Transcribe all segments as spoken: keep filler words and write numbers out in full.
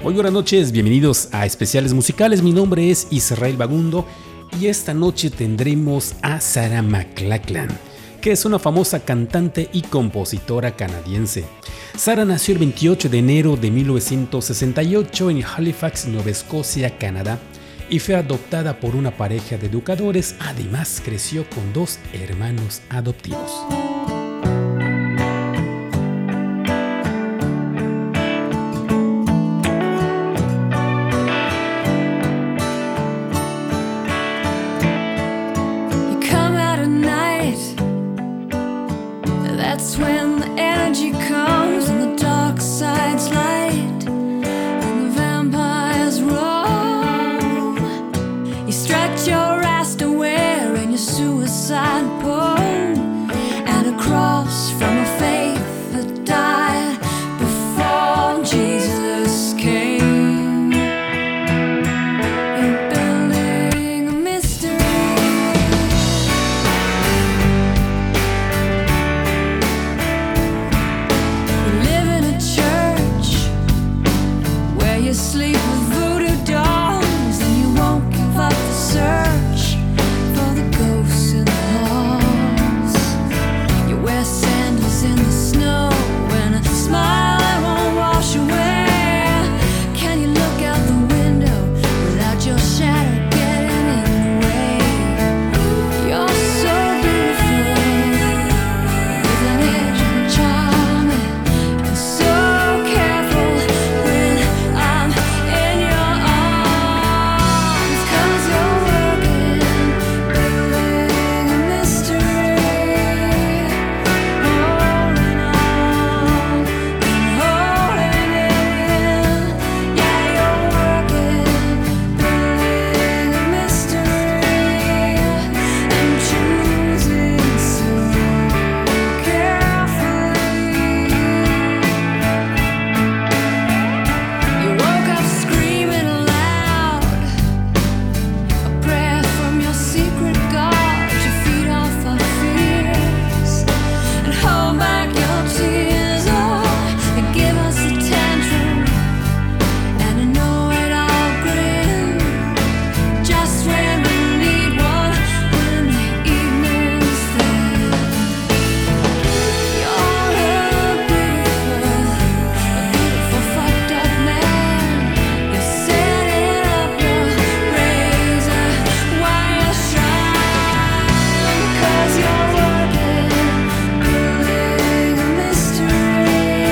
Muy buenas noches, bienvenidos a Especiales Musicales. Mi nombre es Israel Bagundo y esta noche tendremos a Sarah McLachlan, que es una famosa cantante y compositora canadiense. Sarah nació el veintiocho de enero de mil novecientos sesenta y ocho en Halifax, Nueva Escocia, Canadá, y fue adoptada por una pareja de educadores. Además, creció con dos hermanos adoptivos. When the energy comes and the dark side's light and the vampires roam, you stretch your ass to wearing your suicide poem and a cross from a faith that died before Jesus came. You're building a mystery. You sleep with voodoo dolls and you won't give up the search for the ghosts in the halls. You wear sandals in the snow and a smile that won't wash away. Can you look out the window without your shadow getting in the way? You're so beautiful, isn't it charming and so careful when I'm in your arms, 'cause you're working, building a mystery, holding on and holding in. Yeah, you're working, building a mystery and choosing so carefully. You woke up screaming aloud, a prayer from your secret God. You feed off our fears and hold back your tears. Oh, and give us a tantrum and a know-it-all grin, just when we need one, when the evening's thin. You're a beautiful, a beautiful fucked up man. You're setting up your razor wire shrine, 'cause you're working, building a mystery,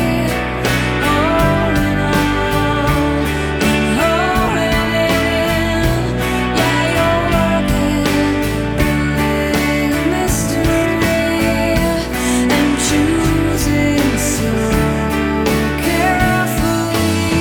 holding on and holding in. Yeah, you're working, building a mystery and choosing so carefully.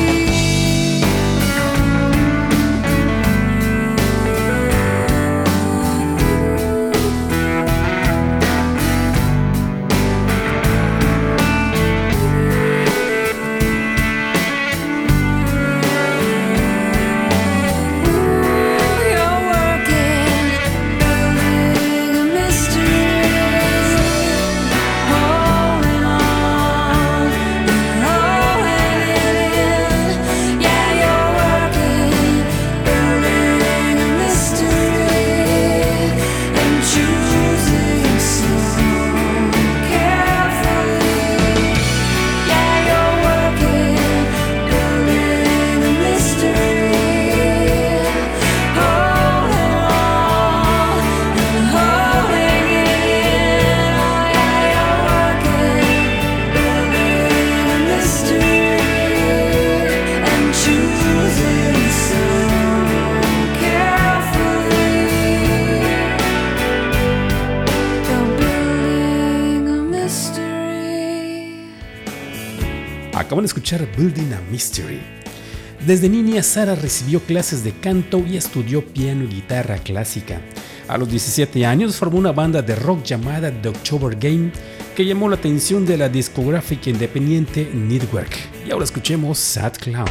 You're working, building a mystery, holding on and holding in. Yeah, you're working, building a mystery and choosing so carefully. Yeah, you're working, building a mystery, holding on and holding in. Yeah, you're working, building a mystery and choosing so carefully. You're building a mystery. Acaban de escuchar Building a Mystery. Desde niña, Sarah recibió clases de canto y estudió piano y guitarra clásica. A los diecisiete años formó una banda de rock llamada The October Game, que llamó la atención de la discográfica independiente Network. Y ahora escuchemos Sad Clown.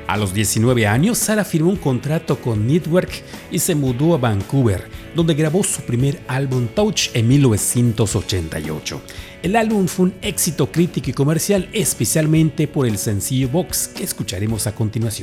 A los diecinueve años, Sara firmó un contrato con Network y se mudó a Vancouver, donde grabó su primer álbum Touch en mil novecientos ochenta y ocho. El álbum fue un éxito crítico y comercial, especialmente por el sencillo Box que escucharemos a continuación.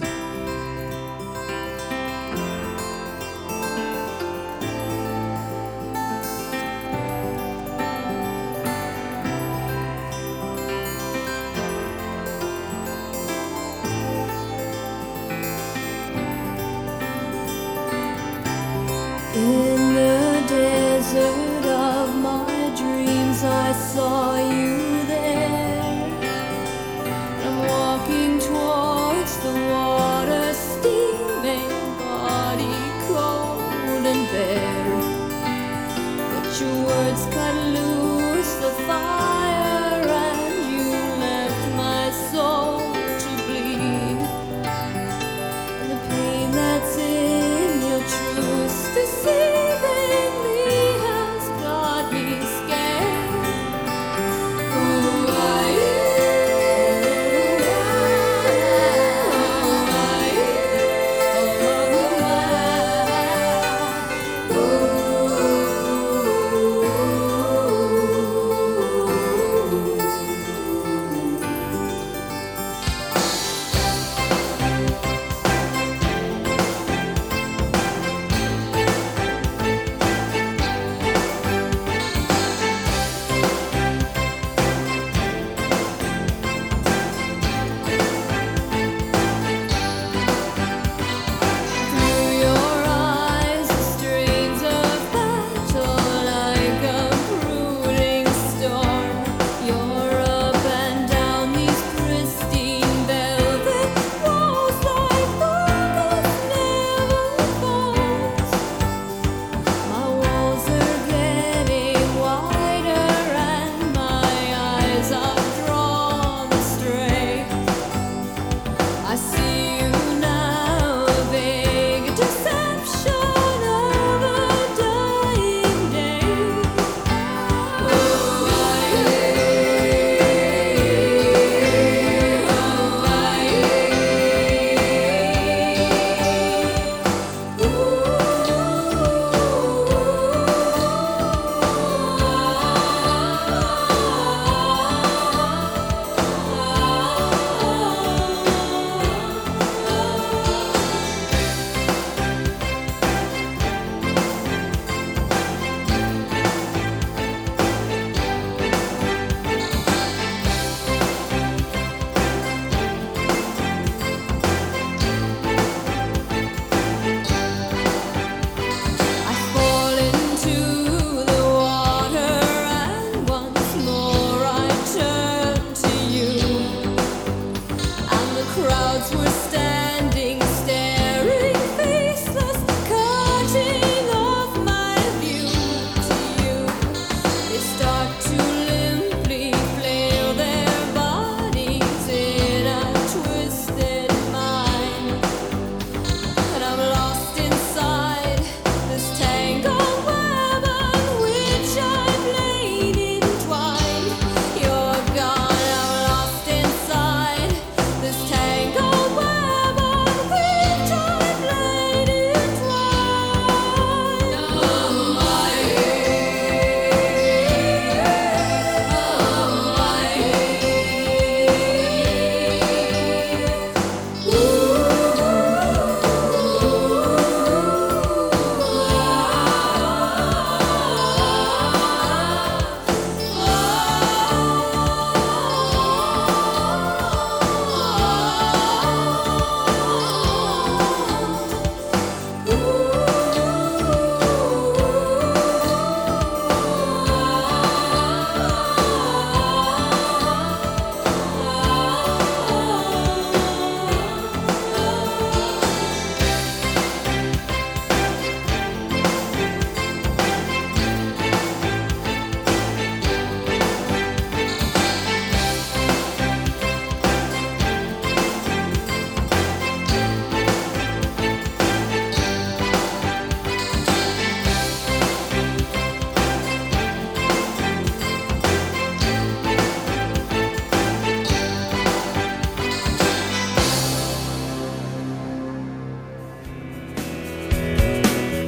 In the desert of my dreams, I saw you there. I'm walking towards the water, steaming, body cold and bare. But your words cut loose the fire, and you left my soul to bleed. And the pain that's in your truth deceiving me has got me scared. Who are you? Who are you? Oh,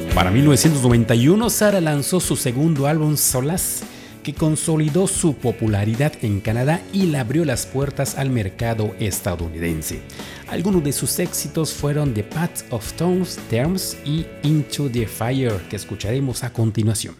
Para mil novecientos noventa y uno, Sara lanzó su segundo álbum Solace, que consolidó su popularidad en Canadá y le abrió las puertas al mercado estadounidense. Algunos de sus éxitos fueron The Path of Terms y Into the Fire, que escucharemos a continuación.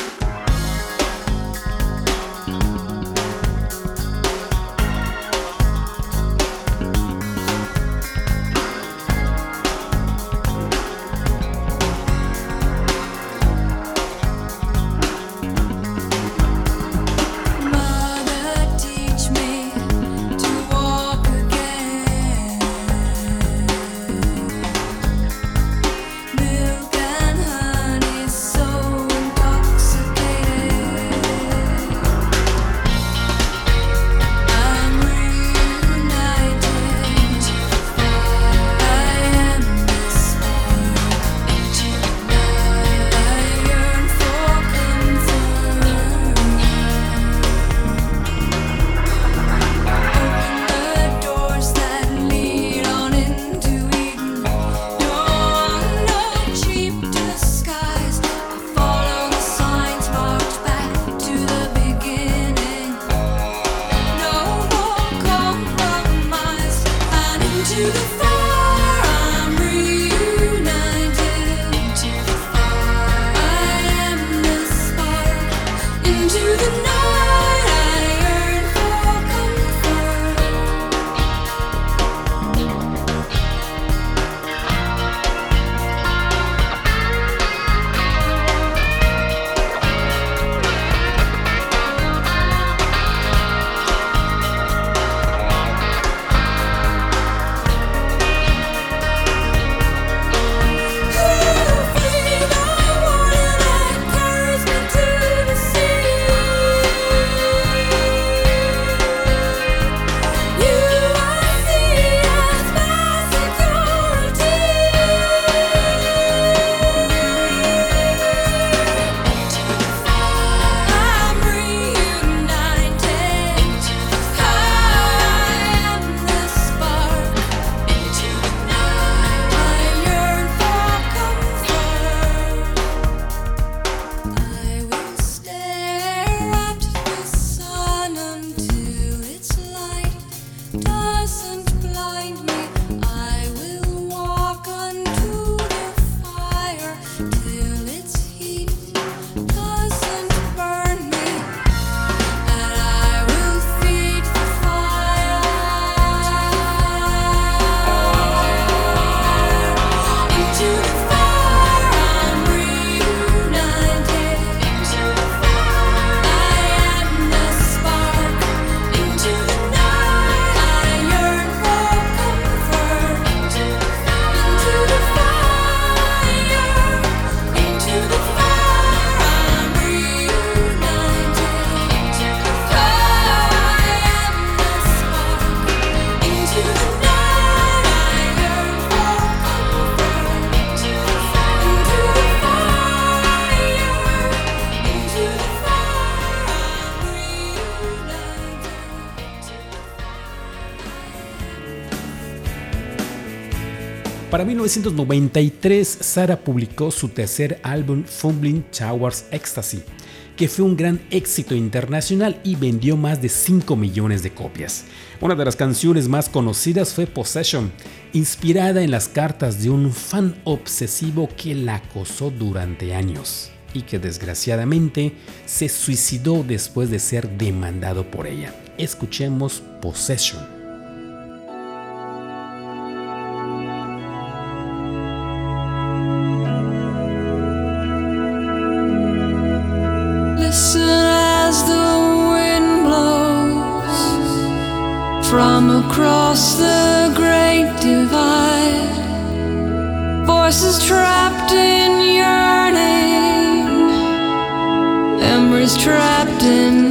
Para mil novecientos noventa y tres, Sara publicó su tercer álbum Fumbling Towards Ecstasy, que fue un gran éxito internacional y vendió más de cinco millones de copias. Una de las canciones más conocidas fue Possession, inspirada en las cartas de un fan obsesivo que la acosó durante años y que desgraciadamente se suicidó después de ser demandado por ella. Escuchemos Possession. Listen as the wind blows from across the great divide. Voices trapped in yearning, memories trapped in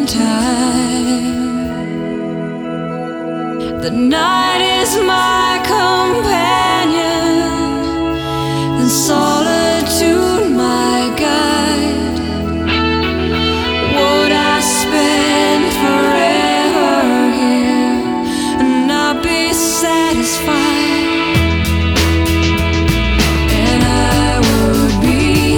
time. The night is my companion, and solitude my guide. Would I spend forever here and not be satisfied? And I would be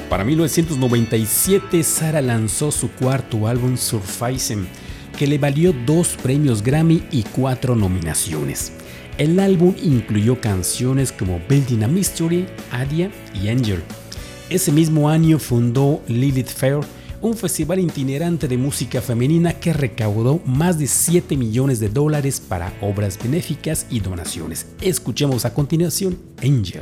Para mil novecientos noventa y siete, Sara lanzó su cuarto álbum Surfacing, que le valió dos premios Grammy y cuatro nominaciones. El álbum incluyó canciones como Building a Mystery, Adia y Angel. Ese mismo año fundó Lilith Fair, un festival itinerante de música femenina que recaudó más de siete millones de dólares para obras benéficas y donaciones. Escuchemos a continuación Angel.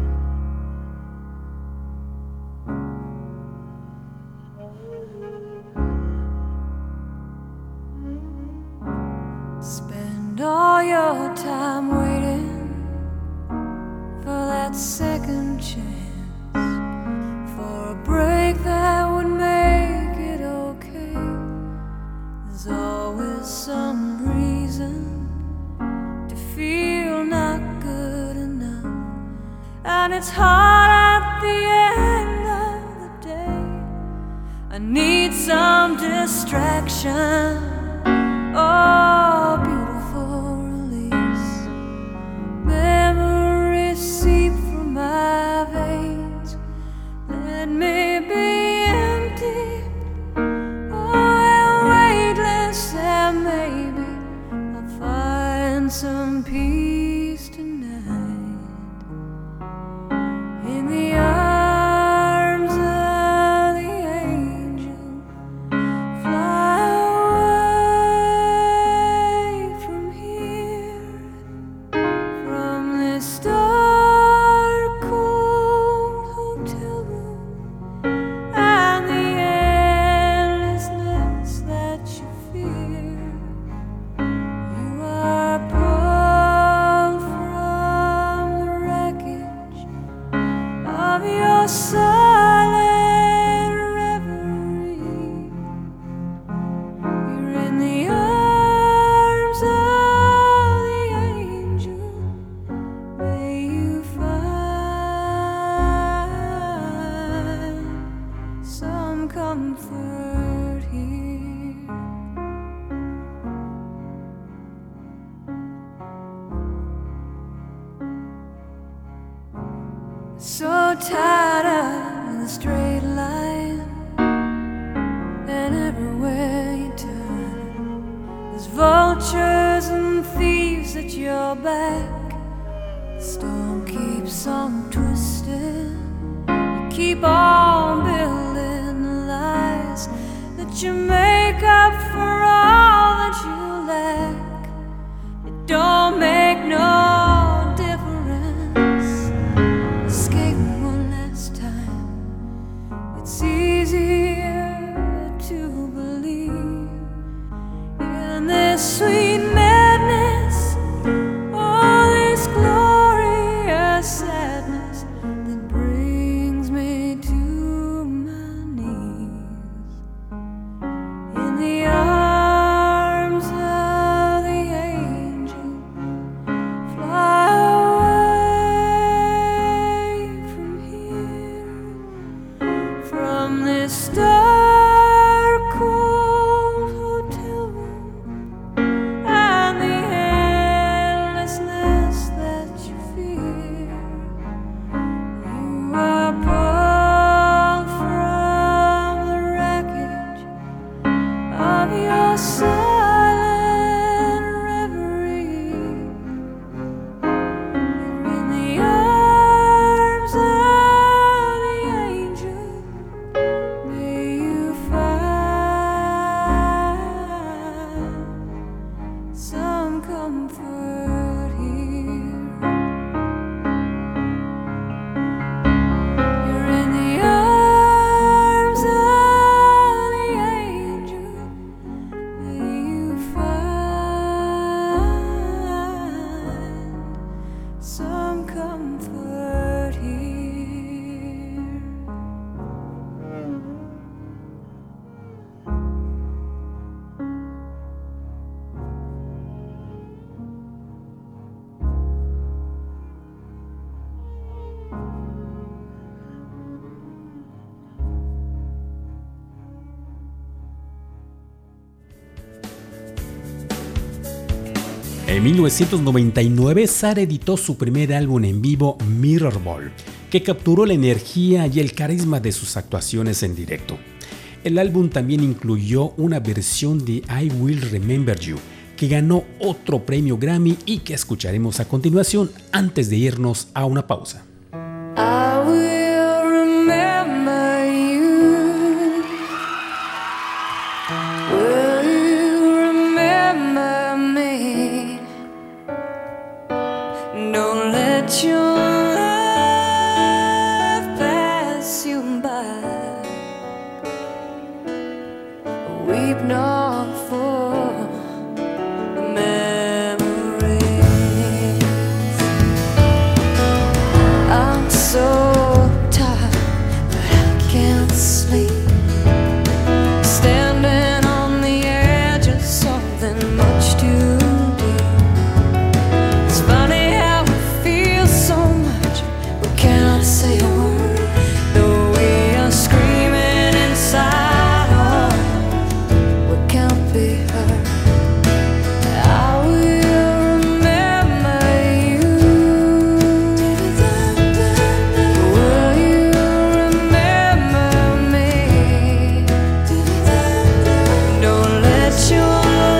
Spend all your time waiting for that second chance, for a break that would make it okay. There's always some reason to feel not good enough, and it's hard at the end of the day. I need some distraction. Oh, beautiful release. Memories seep from my veins. Let me be empty. Oh, and weightless, and maybe I'll find some peace tonight. In the arms of the angel, fly away from here, from this dark, cold hotel room, and the endlessness that you fear. You are pulled from the wreckage of your silent reverie. You're in the arms of the angel. May you find some comfort here. So tired of the straight line, and everywhere you turn, there's vultures and thieves at your back. The storm keeps on twisting. You keep on building the lies that you make up for all that you lack. It don't make no difference. Escape one last time. It's easier to believe in this sweet madness, all this glorious sadness that brings me to my knees. In the arms of the angel, fly away from here, from this dark, cold hotel room, and the endlessness that you fear. You are pulled from the wreckage of your silent reverie. You're in the arms of the angel. May you find some comfort here. You're in the arms of the angel. May you find some comfort here. En mil novecientos noventa y nueve, Sara editó su primer álbum en vivo, Mirror Ball, que que capturó la energía y el carisma de sus actuaciones en directo. El álbum también incluyó una versión de I Will Remember You, que ganó otro premio Grammy y que escucharemos a continuación antes de irnos a una pausa. I will remember you. Will you remember me? Don't let your love pass you by. Weep not for memories. I'm so tired, but I can't sleep. Standing on the edge of something much too deep. It's funny how we feel so much, we cannot say a word, though we are screaming inside. Oh, we can't be heard. I will remember you. Will you remember me? Don't let your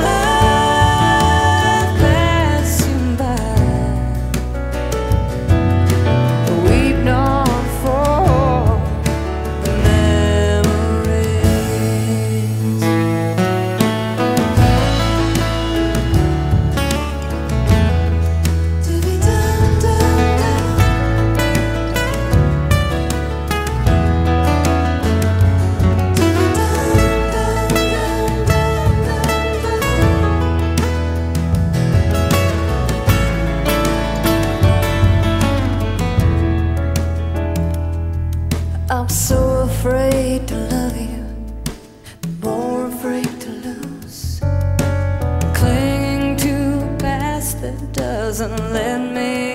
love pass you by. Weep not for the memories. I'm so afraid to love you, more afraid to lose. Clinging to a past that doesn't let me